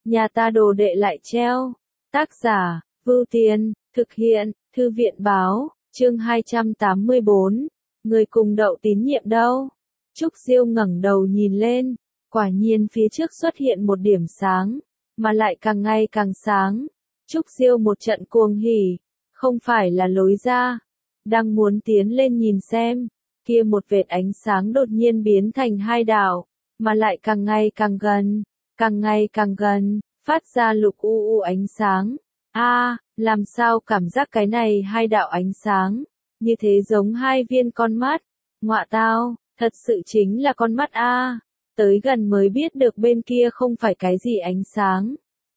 nhà ta đồ đệ lại treo. Tác giả, Vưu Tiên, thực hiện, Thư viện báo, chương 284, người cùng Đậu Tín Nhiệm đâu? Trúc Diêu ngẩng đầu nhìn lên, quả nhiên phía trước xuất hiện một điểm sáng, mà lại càng ngày càng sáng. Trúc Diêu một trận cuồng hỉ, không phải là lối ra, đang muốn tiến lên nhìn xem, kia một vệt ánh sáng đột nhiên biến thành hai đạo, mà lại càng ngày càng gần, phát ra lục u ánh sáng. Làm sao cảm giác cái này hai đạo ánh sáng, như thế giống hai viên con mắt. Ngọa tao, thật sự chính là con mắt a. Tới gần mới biết được bên kia không phải cái gì ánh sáng.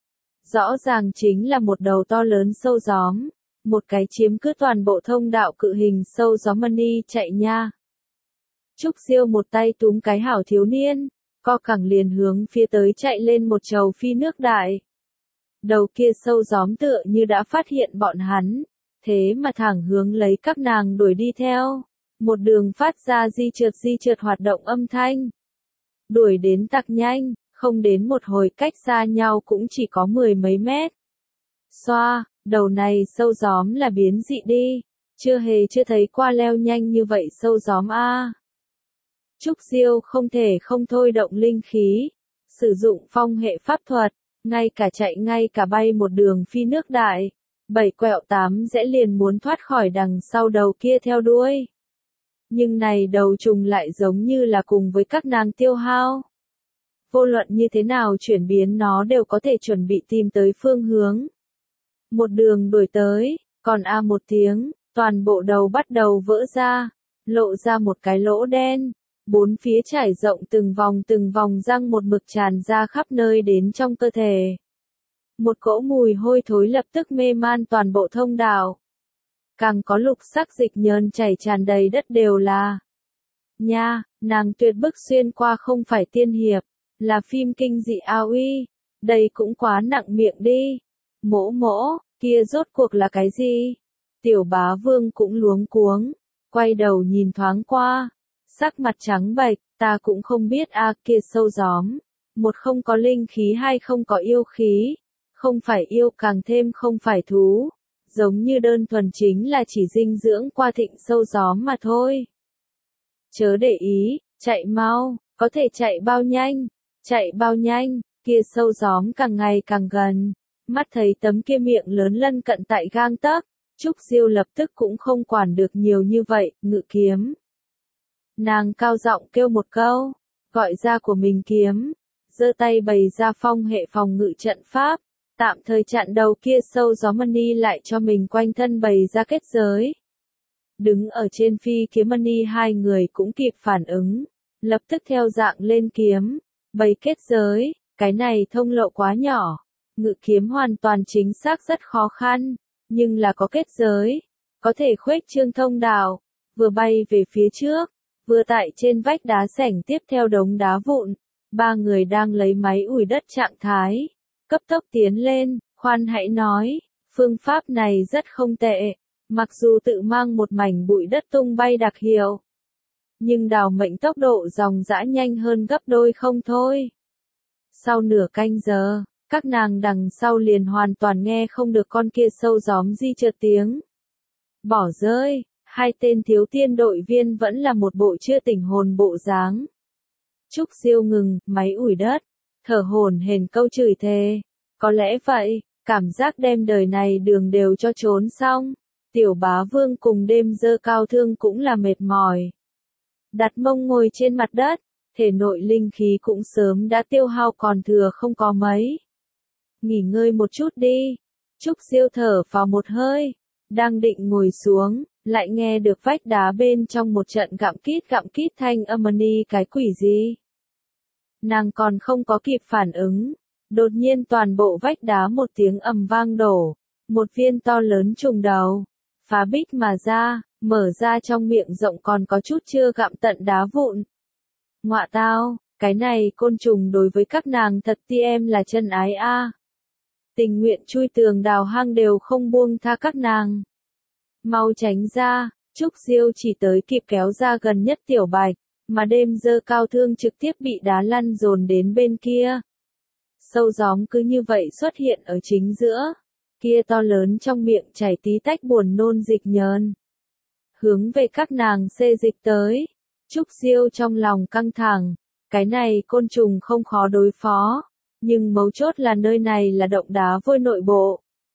Rõ ràng chính là một đầu to lớn sâu gióm, một cái chiếm cứ toàn bộ thông đạo cự hình sâu gió mani chạy nha. Trúc Diêu một tay túm cái hảo thiếu niên, co cẳng liền hướng phía tới chạy lên một trầu phi nước đại. Đầu kia sâu gióm tựa như đã phát hiện bọn hắn, thế mà thẳng hướng lấy các nàng đuổi đi theo, một đường phát ra di trượt hoạt động âm thanh. Đuổi đến tặc nhanh, không đến một hồi cách xa nhau cũng chỉ có 10 mấy mét. Xoa, đầu này sâu gióm là biến dị đi, chưa thấy qua leo nhanh như vậy sâu gióm a. Trúc Diêu không thể không thôi động linh khí, sử dụng phong hệ pháp thuật, ngay cả chạy ngay cả bay một đường phi nước đại, 7 quẹo 8 rẽ liền muốn thoát khỏi đằng sau đầu kia theo đuôi. Nhưng này đầu trùng lại giống như là cùng với các nàng tiêu hao. Vô luận như thế nào chuyển biến nó đều có thể chuẩn bị tìm tới phương hướng. Một đường đuổi tới, còn một tiếng, toàn bộ đầu bắt đầu vỡ ra, lộ ra một cái lỗ đen. Bốn phía trải rộng từng vòng răng một mực tràn ra khắp nơi đến trong cơ thể. Một cỗ mùi hôi thối lập tức mê man toàn bộ thông đạo. Càng có lục sắc dịch nhờn chảy tràn đầy đất đều là. Nha, nàng tuyệt bức xuyên qua không phải tiên hiệp, là phim kinh dị uy, đây cũng quá nặng miệng đi. Mỗ, kia rốt cuộc là cái gì? Tiểu Bá Vương cũng luống cuống, quay đầu nhìn thoáng qua. Sắc mặt trắng bệch, ta cũng không biết kia sâu gióm, một không có linh khí hai không có yêu khí, không phải yêu càng thêm không phải thú, giống như đơn thuần chính là chỉ dinh dưỡng qua thịnh sâu gióm mà thôi. Chớ để ý, chạy mau, có thể chạy bao nhanh, kia sâu gióm càng ngày càng gần, mắt thấy tấm kia miệng lớn lân cận tại gang tấc, Trúc Diêu lập tức cũng không quản được nhiều như vậy, ngự kiếm. Nàng cao giọng kêu một câu, gọi ra của mình kiếm, giơ tay bày ra phong hệ phòng ngự trận pháp, tạm thời chặn đầu kia sâu gió mani lại cho mình quanh thân bày ra kết giới. Đứng ở trên phi kiếm mani hai người cũng kịp phản ứng, lập tức theo dạng lên kiếm, bày kết giới, cái này thông lộ quá nhỏ, ngự kiếm hoàn toàn chính xác rất khó khăn, nhưng là có kết giới, có thể khuếch trương thông đạo, vừa bay về phía trước. Vừa tại trên vách đá sảnh tiếp theo đống đá vụn, ba người đang lấy máy ủi đất trạng thái, cấp tốc tiến lên, khoan hãy nói, phương pháp này rất không tệ, mặc dù tự mang một mảnh bụi đất tung bay đặc hiệu, nhưng đào mệnh tốc độ dòng dã nhanh hơn gấp đôi không thôi. Sau nửa canh giờ, các nàng đằng sau liền hoàn toàn nghe không được con kia sâu gióm di trượt tiếng. Bỏ rơi. Hai tên thiếu tiên đội viên vẫn là một bộ chưa tỉnh hồn bộ dáng. Trúc Diêu ngừng, máy ủi đất, thở hổn hển câu chửi thề. Có lẽ vậy, cảm giác đem đời này đường đều cho trốn xong. Tiểu Bá Vương cùng đêm dơ cao thương cũng là mệt mỏi. Đặt mông ngồi trên mặt đất, thể nội linh khí cũng sớm đã tiêu hao còn thừa không có mấy. Nghỉ ngơi một chút đi. Trúc Diêu thở vào một hơi, đang định ngồi xuống. Lại nghe được vách đá bên trong một trận gặm kít thanh âm ni cái quỷ gì. Nàng còn không có kịp phản ứng, đột nhiên toàn bộ vách đá một tiếng ầm vang đổ, một viên to lớn trùng đầu, phá bích mà ra, mở ra trong miệng rộng còn có chút chưa gặm tận đá vụn. Ngọa tao, cái này côn trùng đối với các nàng thật ti em là chân ái a. Tình nguyện chui tường đào hang đều không buông tha các nàng. Mau tránh ra, Trúc Diêu chỉ tới kịp kéo ra gần nhất Tiểu Bạch, mà đêm dơ cao thương trực tiếp bị đá lăn dồn đến bên kia. Sâu gióm cứ như vậy xuất hiện ở chính giữa. Kia to lớn trong miệng chảy tí tách buồn nôn dịch nhờn. Hướng về các nàng xê dịch tới. Trúc Diêu trong lòng căng thẳng. Cái này côn trùng không khó đối phó. Nhưng mấu chốt là nơi này là động đá vôi nội bộ.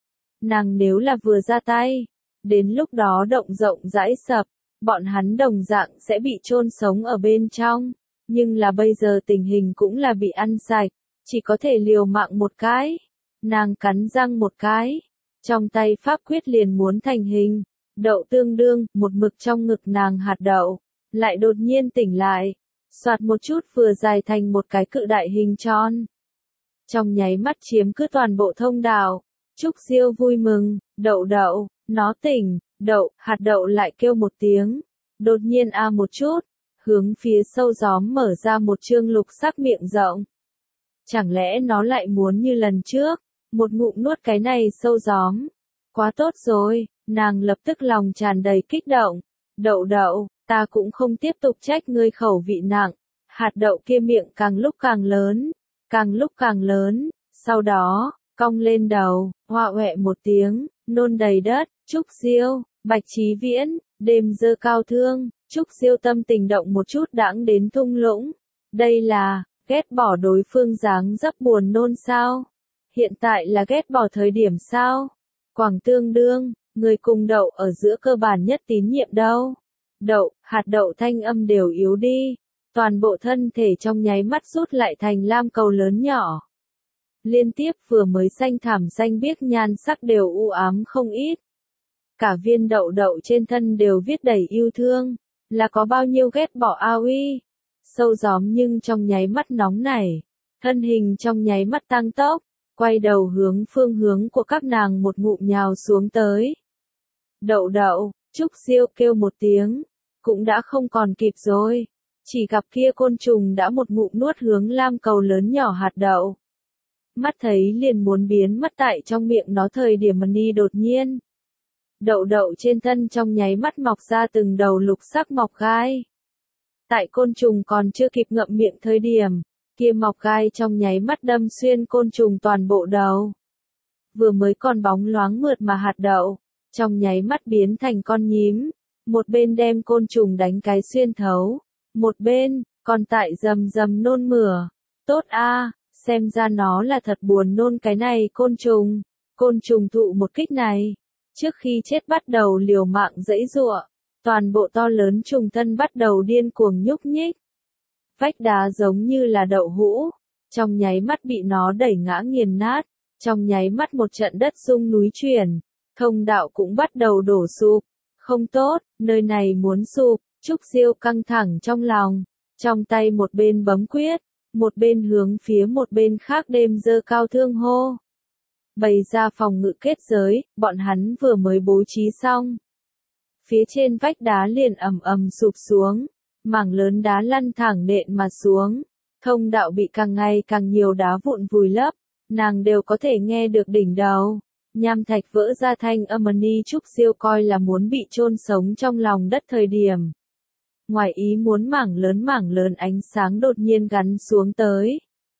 Nàng nếu là vừa ra tay. Đến lúc đó động rộng rãi sập. Bọn hắn đồng dạng sẽ bị chôn sống ở bên trong. Nhưng là bây giờ tình hình cũng là bị ăn sạch. Chỉ có thể liều mạng một cái. Nàng cắn răng một cái. Trong tay pháp quyết liền muốn thành hình. Đậu tương đương, một mực trong ngực nàng hạt đậu. Lại đột nhiên tỉnh lại. Soạt một chút vừa dài thành một cái cự đại hình tròn. Trong nháy mắt chiếm cứ toàn bộ thông đạo. Trúc Diêu vui mừng, đậu đậu, nó tỉnh, đậu, hạt đậu lại kêu một tiếng. Đột nhiên một chút. Hướng phía sâu gióm mở ra một trương lục sắc miệng rộng. Chẳng lẽ nó lại muốn như lần trước, một ngụm nuốt cái này sâu gióm. Quá tốt rồi, nàng lập tức lòng tràn đầy kích động. Đậu đậu, ta cũng không tiếp tục trách ngươi khẩu vị nặng. Hạt đậu kia miệng càng lúc càng lớn, càng lúc càng lớn. Sau đó, cong lên đầu, hoa hoẹ một tiếng, nôn đầy đất. Trúc Diêu, Bạch Chí Viễn, đêm dơ cao thương. Trúc Diêu tâm tình động một chút đãng đến thung lũng. Đây là, ghét bỏ đối phương dáng dấp buồn nôn sao? Hiện tại là ghét bỏ thời điểm sao? Quảng tương đương, người cùng đậu ở giữa cơ bản nhất tín nhiệm đâu? Đậu, hạt đậu thanh âm đều yếu đi. Toàn bộ thân thể trong nháy mắt rút lại thành lam cầu lớn nhỏ. Liên tiếp vừa mới xanh thảm xanh biếc nhan sắc đều u ám không ít. Cả viên đậu đậu trên thân đều viết đầy yêu thương. Là có bao nhiêu ghét bỏ uy. Sâu gióm nhưng trong nháy mắt nóng nảy. Thân hình trong nháy mắt tăng tốc. Quay đầu hướng phương hướng của các nàng một ngụm nhào xuống tới. Đậu đậu, Trúc Diêu kêu một tiếng. Cũng đã không còn kịp rồi. Chỉ gặp kia côn trùng đã một ngụm nuốt hướng lam cầu lớn nhỏ hạt đậu. Mắt thấy liền muốn biến mất tại trong miệng nó thời điểm ni đột nhiên. Đậu đậu trên thân trong nháy mắt mọc ra từng đầu lục sắc mọc gai. Tại côn trùng còn chưa kịp ngậm miệng thời điểm, kia mọc gai trong nháy mắt đâm xuyên côn trùng toàn bộ đầu. Vừa mới còn bóng loáng mượt mà hạt đậu, trong nháy mắt biến thành con nhím, một bên đem côn trùng đánh cái xuyên thấu, một bên, còn tại rầm rầm nôn mửa. Tốt xem ra nó là thật buồn nôn cái này côn trùng thụ một kích này. Trước khi chết bắt đầu liều mạng giãy giụa, toàn bộ to lớn trùng thân bắt đầu điên cuồng nhúc nhích. Vách đá giống như là đậu hũ, trong nháy mắt bị nó đẩy ngã nghiền nát, trong nháy mắt một trận đất rung núi chuyển, thông đạo cũng bắt đầu đổ sụp. Không tốt, nơi này muốn sụp. Trúc Diêu căng thẳng trong lòng, trong tay một bên bấm quyết, một bên hướng phía một bên khác đêm dơ cao thương hô. Bày ra phòng ngự kết giới, bọn hắn vừa mới bố trí xong. Phía trên vách đá liền ầm ầm sụp xuống, mảng lớn đá lăn thẳng nện mà xuống. Thông đạo bị càng ngày càng nhiều đá vụn vùi lấp, nàng đều có thể nghe được đỉnh đầu. Nham thạch vỡ ra thanh âm ni. Trúc Diêu coi là muốn bị chôn sống trong lòng đất thời điểm. Ngoài ý muốn mảng lớn ánh sáng đột nhiên gắn xuống tới.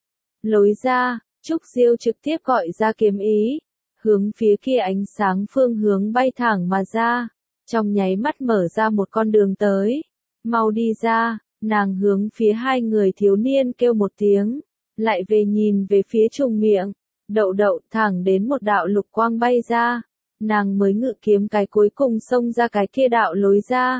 Lối ra, Trúc Diêu trực tiếp gọi ra kiếm ý, hướng phía kia ánh sáng phương hướng bay thẳng mà ra, trong nháy mắt mở ra một con đường tới. Mau đi ra, nàng hướng phía hai người thiếu niên kêu một tiếng, lại về nhìn về phía trùng miệng, đậu đậu thẳng đến một đạo lục quang bay ra, nàng mới ngự kiếm cái cuối cùng xông ra cái kia đạo lối ra.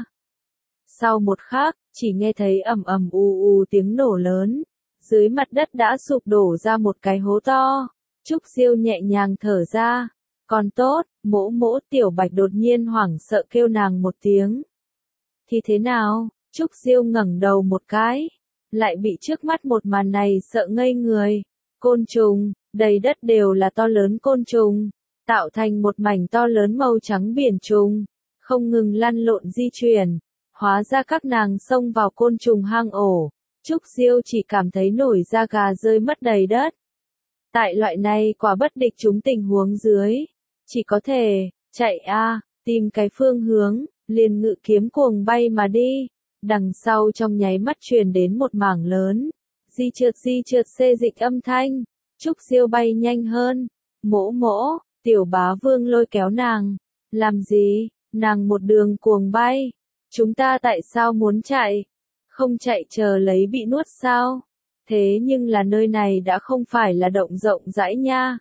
Sau một khắc, chỉ nghe thấy ầm ầm u tiếng nổ lớn. Dưới mặt đất đã sụp đổ ra một cái hố to. Trúc Diêu nhẹ nhàng thở ra. Còn tốt, mỗ mỗ Tiểu Bạch đột nhiên hoảng sợ kêu nàng một tiếng. Thì thế nào? Trúc Diêu ngẩng đầu một cái. Lại bị trước mắt một màn này sợ ngây người. Côn trùng, đầy đất đều là to lớn côn trùng. Tạo thành một mảnh to lớn màu trắng biển trùng. Không ngừng lăn lộn di chuyển. Hóa ra các nàng xông vào côn trùng hang ổ. Trúc Diêu chỉ cảm thấy nổi da gà rơi mất đầy đất. Tại loại này quả bất địch chúng tình huống dưới, chỉ có thể chạy tìm cái phương hướng, liền ngự kiếm cuồng bay mà đi. Đằng sau trong nháy mắt truyền đến một mảng lớn, di trượt xê dịch âm thanh, Trúc Diêu bay nhanh hơn. Mỗ mỗ, Tiểu Bá Vương lôi kéo nàng. Làm gì? Nàng một đường cuồng bay. Chúng ta tại sao muốn chạy? Không chạy chờ lấy bị nuốt sao? Thế nhưng là nơi này đã không phải là động rộng rãi nha.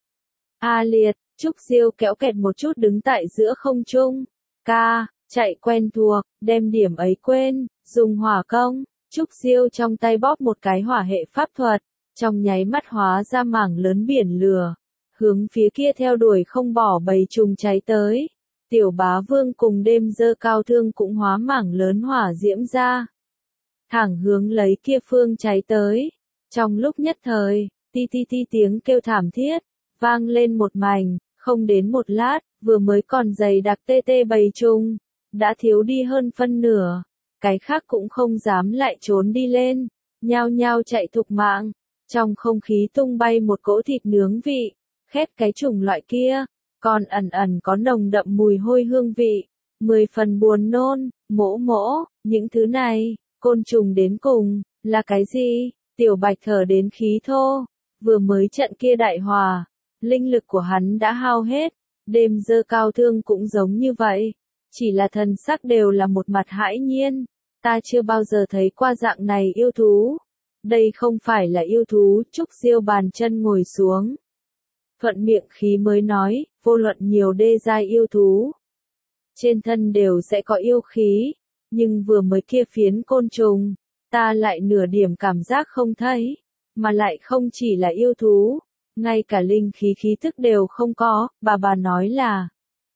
A liệt, Trúc Diêu kéo kẹt một chút đứng tại giữa không trung. Ca, chạy quen thuộc, đem điểm ấy quên, dùng hỏa công. Trúc Diêu trong tay bóp một cái hỏa hệ pháp thuật, trong nháy mắt hóa ra mảng lớn biển lửa, hướng phía kia theo đuổi không bỏ bầy trùng cháy tới. Tiểu Bá Vương cùng đêm dơ cao thương cũng hóa mảng lớn hỏa diễm ra, thẳng hướng lấy kia phương cháy tới. Trong lúc nhất thời, ti ti ti tiếng kêu thảm thiết, vang lên một mảnh, không đến một lát, vừa mới còn dày đặc tê tê bầy trùng, đã thiếu đi hơn phân nửa, cái khác cũng không dám lại trốn đi lên, nhao nhao chạy thục mạng. Trong không khí tung bay một cỗ thịt nướng vị, khét cái chủng loại kia, còn ẩn ẩn có nồng đậm mùi hôi hương vị, 10 phần buồn nôn. Mỗ mỗ, những thứ này, côn trùng đến cùng, là cái gì? Tiểu Bạch thở đến khí thô, vừa mới trận kia đại hòa, linh lực của hắn đã hao hết, đêm dơ cao thương cũng giống như vậy, chỉ là thần sắc đều là một mặt hãi nhiên, ta chưa bao giờ thấy qua dạng này yêu thú. Đây không phải là yêu thú. Trúc Diêu bàn chân ngồi xuống, thuận miệng khí mới nói, vô luận nhiều đê giai yêu thú, trên thân đều sẽ có yêu khí, nhưng vừa mới kia phiến côn trùng, ta lại nửa điểm cảm giác không thấy, mà lại không chỉ là yêu thú, ngay cả linh khí khí thức đều không có. Bà nói là,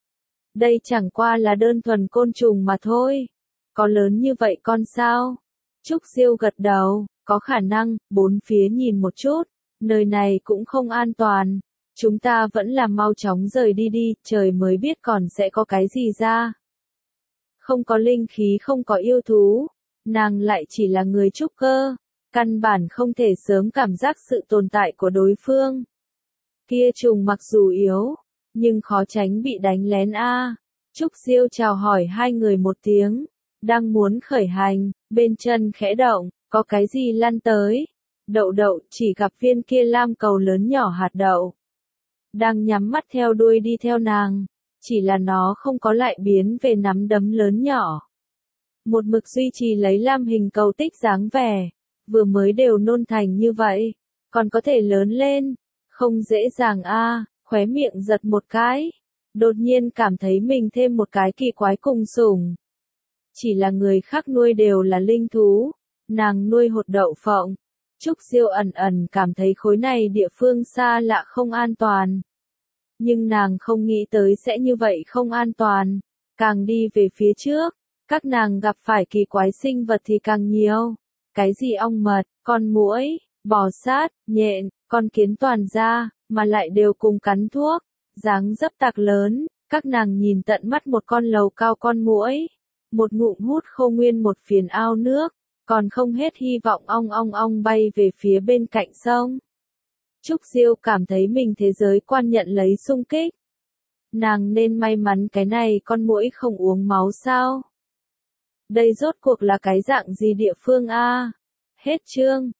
đây chẳng qua là đơn thuần côn trùng mà thôi, có lớn như vậy con sao? Trúc Diêu gật đầu, có khả năng. Bốn phía nhìn một chút, nơi này cũng không an toàn, chúng ta vẫn là mau chóng rời đi đi, trời mới biết còn sẽ có cái gì ra. Không có linh khí, không có yêu thú, nàng lại chỉ là người trúc cơ, căn bản không thể sớm cảm giác sự tồn tại của đối phương. Kia trùng mặc dù yếu, nhưng khó tránh bị đánh lén a. Trúc Diêu chào hỏi hai người một tiếng, đang muốn khởi hành, bên chân khẽ động, có cái gì lăn tới. Đậu đậu, chỉ gặp viên kia lam cầu lớn nhỏ hạt đậu, đang nhắm mắt theo đuôi đi theo nàng, chỉ là nó không có lại biến về nắm đấm lớn nhỏ. Một mực duy trì lấy lam hình cầu tích dáng vẻ, vừa mới đều nôn thành như vậy, còn có thể lớn lên, không dễ dàng a. Khóe miệng giật một cái, đột nhiên cảm thấy mình thêm một cái kỳ quái cùng sủng. Chỉ là người khác nuôi đều là linh thú, nàng nuôi hột đậu phộng. Trúc Diêu ẩn ẩn cảm thấy khối này địa phương xa lạ không an toàn. Nhưng nàng không nghĩ tới sẽ như vậy không an toàn. Càng đi về phía trước, các nàng gặp phải kỳ quái sinh vật thì càng nhiều. Cái gì ong mật, con muỗi, bò sát, nhện, con kiến toàn ra, mà lại đều cùng cắn thuốc. Dáng dấp tạc lớn, các nàng nhìn tận mắt một con lầu cao con muỗi, một ngụm hút khô nguyên một phiến ao nước, còn không hết hy vọng ong ong ong bay về phía bên cạnh sông. Trúc Diêu cảm thấy mình thế giới quan nhận lấy xung kích. Nàng nên may mắn cái này con muỗi không uống máu sao? Đây rốt cuộc là cái dạng gì địa phương a? Hết chương.